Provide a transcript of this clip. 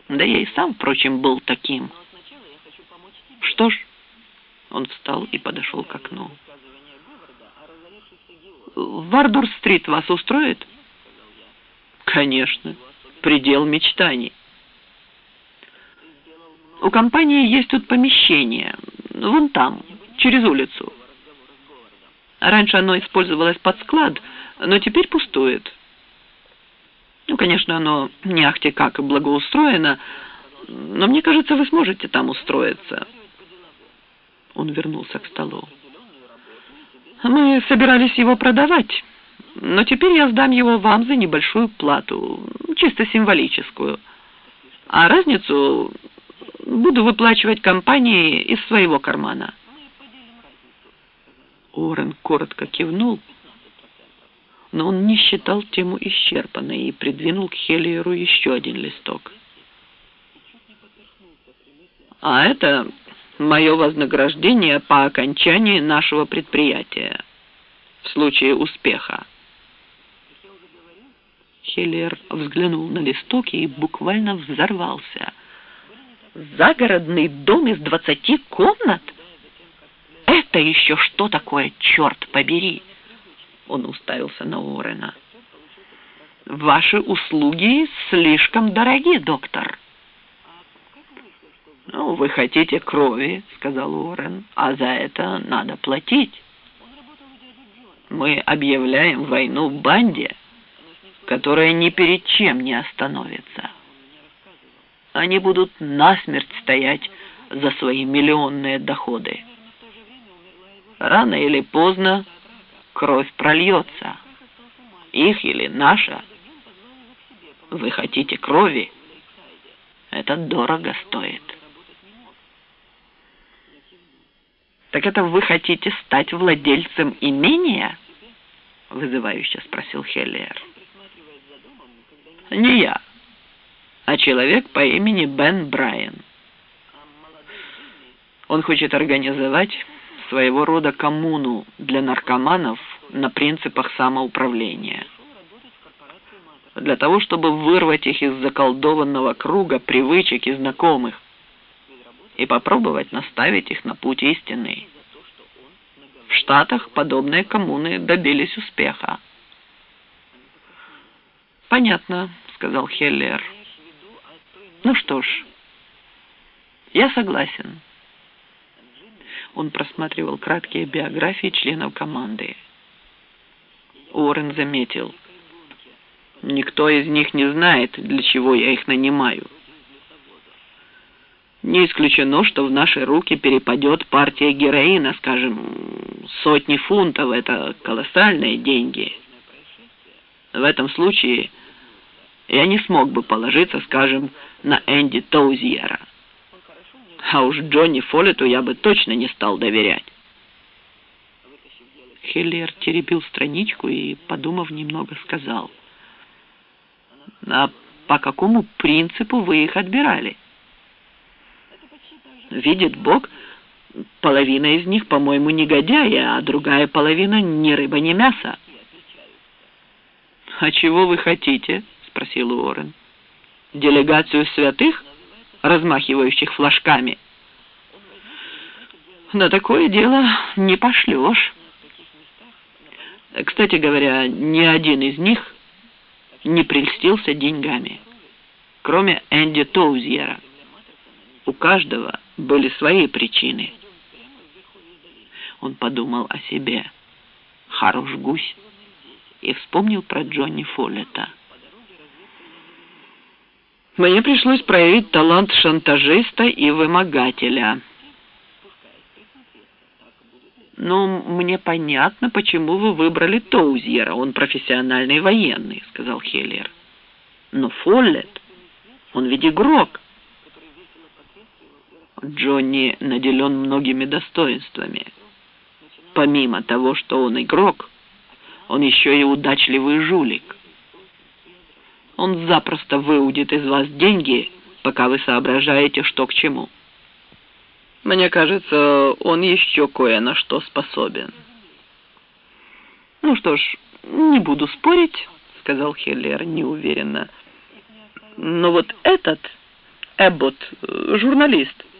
Да я и сам, впрочем, был таким. Что ж, он встал и подошел к окну. Вардур-стрит вас устроит? Конечно, предел мечтаний. У компании есть тут помещение, вон там, через улицу. Раньше оно использовалось под склад, но теперь пустует. Ну, конечно, оно не ахти как и благоустроено, но мне кажется, вы сможете там устроиться. Он вернулся к столу. Мы собирались его продавать, но теперь я сдам его вам за небольшую плату, чисто символическую. А разницу буду выплачивать компании из своего кармана. Уоррен коротко кивнул, но он не считал тему исчерпанной и придвинул к Хеллиеру еще один листок. А это мое вознаграждение по окончании нашего предприятия в случае успеха. Хеллиер взглянул на листок и буквально взорвался. Загородный дом из 20 комнат? Это еще что такое, черт побери? Он уставился на Уоррена. Ваши услуги слишком дороги, доктор. Ну, вы хотите крови, сказал Уоррен, а за это надо платить. Мы объявляем войну банде, которая ни перед чем не остановится. Они будут насмерть стоять за свои миллионные доходы. Рано или поздно кровь прольется. Их или наша. Вы хотите крови? Это дорого стоит. Так это вы хотите стать владельцем имения? Вызывающе спросил Хеллиер. Не я, а человек по имени Бен Брайан. Он хочет организовать своего рода коммуну для наркоманов на принципах самоуправления. Для того, чтобы вырвать их из заколдованного круга привычек и знакомых и попробовать наставить их на путь истинный. В Штатах подобные коммуны добились успеха. «Понятно», — сказал Хеллиер. «Ну что ж, я согласен». Он просматривал краткие биографии членов команды. Уоррен заметил. «Никто из них не знает, для чего я их нанимаю. Не исключено, что в наши руки перепадет партия героина, скажем, 100 фунтов, это колоссальные деньги. В этом случае я не смог бы положиться, скажем, на Энди Тоузьера. А уж Джонни Фоллету я бы точно не стал доверять». Хеллиер теребил страничку и, подумав немного, сказал: «А по какому принципу вы их отбирали? Видит Бог, половина из них, по-моему, негодяи, а другая половина ни рыба, ни мясо». «А чего вы хотите?» — спросил Уоррен. «Делегацию святых, размахивающих флажками?» «На такое дело не пошлешь. Кстати говоря, ни один из них не прельстился деньгами, кроме Энди Тоузьера. У каждого были свои причины». Он подумал о себе. Хорош гусь. И вспомнил про Джонни Фоллета. «Мне пришлось проявить талант шантажиста и вымогателя». «Ну, мне понятно, почему вы выбрали Тоузьера. Он профессиональный военный», — сказал Хеллиер. «Но Фоллет, он ведь игрок». «Джонни наделен многими достоинствами. Помимо того, что он игрок, он еще и удачливый жулик. Он запросто выудит из вас деньги, пока вы соображаете, что к чему. Мне кажется, он еще кое на что способен». «Ну что ж, не буду спорить», — сказал Хеллиер неуверенно. «Но вот этот Эббот, журналист.